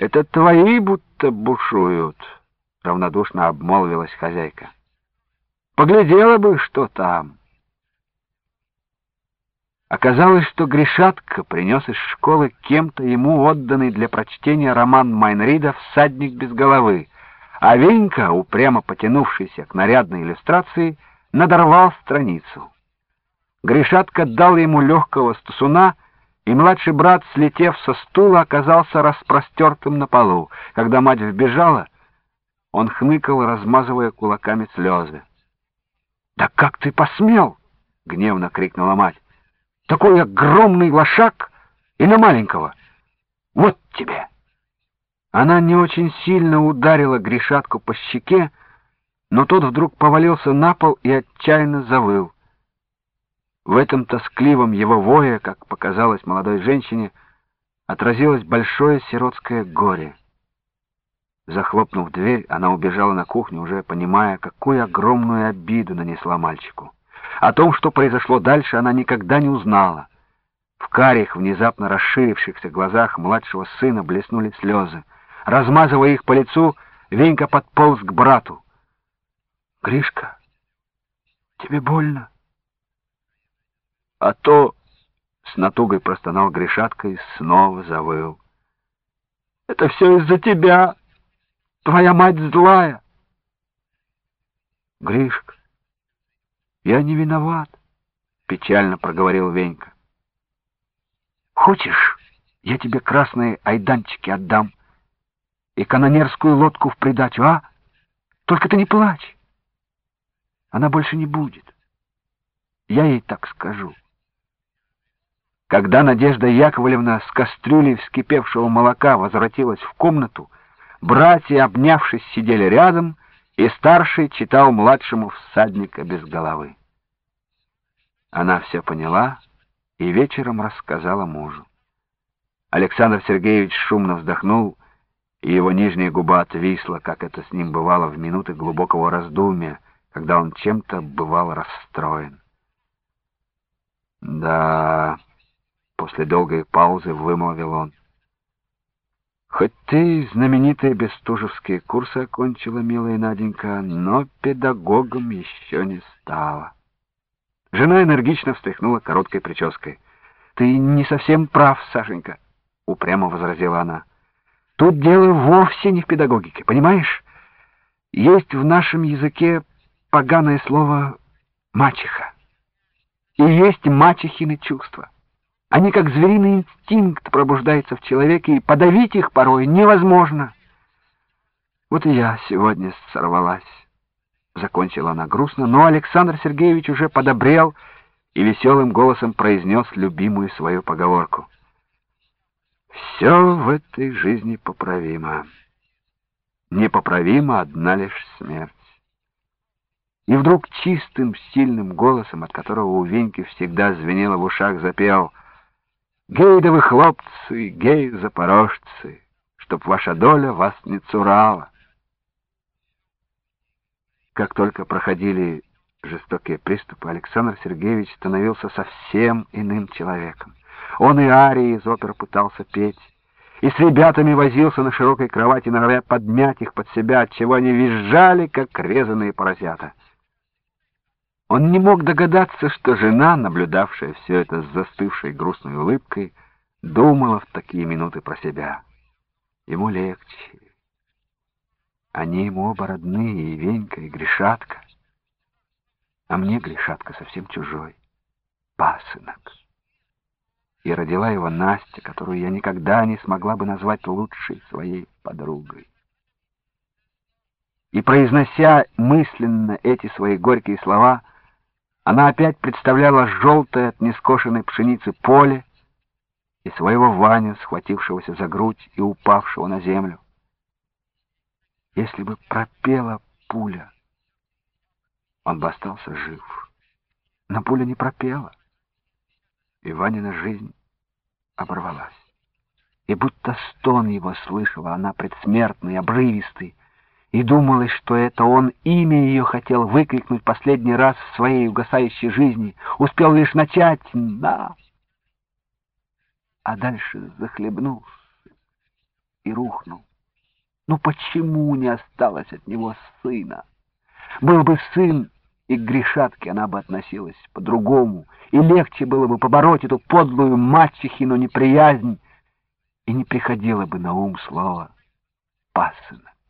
Это твои будто бушуют, — равнодушно обмолвилась хозяйка. Поглядела бы, что там. Оказалось, что Гришатка принес из школы кем-то ему отданный для прочтения роман Майнрида «Всадник без головы», а Венька, упрямо потянувшийся к нарядной иллюстрации, надорвал страницу. Гришатка дал ему легкого стусуна, и младший брат, слетев со стула, оказался распростертым на полу. Когда мать вбежала, он хныкал, размазывая кулаками слезы. «Да как ты посмел!» — гневно крикнула мать. «Такой огромный лошак и на маленького! Вот тебе!» Она не очень сильно ударила Гришатку по щеке, но тот вдруг повалился на пол и отчаянно завыл. В этом тоскливом его вое, как показалось молодой женщине, отразилось большое сиротское горе. Захлопнув дверь, она убежала на кухню, уже понимая, какую огромную обиду нанесла мальчику. О том, что произошло дальше, она никогда не узнала. В карих, внезапно расширившихся глазах младшего сына блеснули слезы. Размазывая их по лицу, Венька подполз к брату. «Гришка, тебе больно?» «А то...» — с натугой простонал Гришатка и снова завыл. «Это все из-за тебя! Твоя мать злая!» «Гришка, я не виноват», — печально проговорил Венька. «Хочешь, я тебе красные айданчики отдам и канонерскую лодку в придачу, а? Только ты не плачь. Она больше не будет. Я ей так скажу». Когда Надежда Яковлевна с кастрюлей вскипевшего молока возвратилась в комнату, братья, обнявшись, сидели рядом, и старший читал младшему «Всадника без головы». Она все поняла и вечером рассказала мужу. Александр Сергеевич шумно вздохнул, и его нижняя губа отвисла, как это с ним бывало в минуты глубокого раздумья, когда он чем-то бывал расстроен. «Да...» — после долгой паузы вымолвил он. «Хоть ты знаменитые бестужевские курсы окончила, милая Наденька, но педагогом еще не стала». Жена энергично встряхнула короткой прической. «Ты не совсем прав, Сашенька», — упрямо возразила она. «Тут дело вовсе не в педагогике, понимаешь? Есть в нашем языке поганое слово «мачеха». И есть мачехины чувства. Они, как звериный инстинкт, пробуждаются в человеке, и подавить их порой невозможно. Вот и я сегодня сорвалась». Закончила она грустно, но Александр Сергеевич уже подобрел и веселым голосом произнес любимую свою поговорку. «Все в этой жизни поправимо. Непоправима одна лишь смерть». И вдруг чистым, сильным голосом, от которого у Веньки всегда звенело в ушах, запел: «Гей, да вы, хлопцы, гей, запорожцы, чтоб ваша доля вас не цурала». Как только проходили жестокие приступы, Александр Сергеевич становился совсем иным человеком. Он и арии из опер пытался петь, и с ребятами возился на широкой кровати, норовя подмять их под себя, отчего они визжали, как резаные поросята. Он не мог догадаться, что жена, наблюдавшая все это с застывшей грустной улыбкой, думала в такие минуты про себя. Ему легче. Они ему оба родные, и Венька, и Гришатка. А мне Гришатка совсем чужой, пасынок. И родила его Настя, которую я никогда не смогла бы назвать лучшей своей подругой. И, произнося мысленно эти свои горькие слова, она опять представляла желтое от нескошенной пшеницы поле и своего Ваню, схватившегося за грудь и упавшего на землю. Если бы пропела пуля, он бы остался жив. Но пуля не пропела, и Ванина жизнь оборвалась. И будто стон его слышала она предсмертный, обрывистый, и думалось, что это он имя ее хотел выкрикнуть последний раз в своей угасающей жизни, успел лишь начать «на», а дальше захлебнулся и рухнул. Ну почему не осталось от него сына? Был бы сын, и к Гришатке она бы относилась по-другому, и легче было бы побороть эту подлую мачехину неприязнь, и не приходило бы на ум слово «пасынок».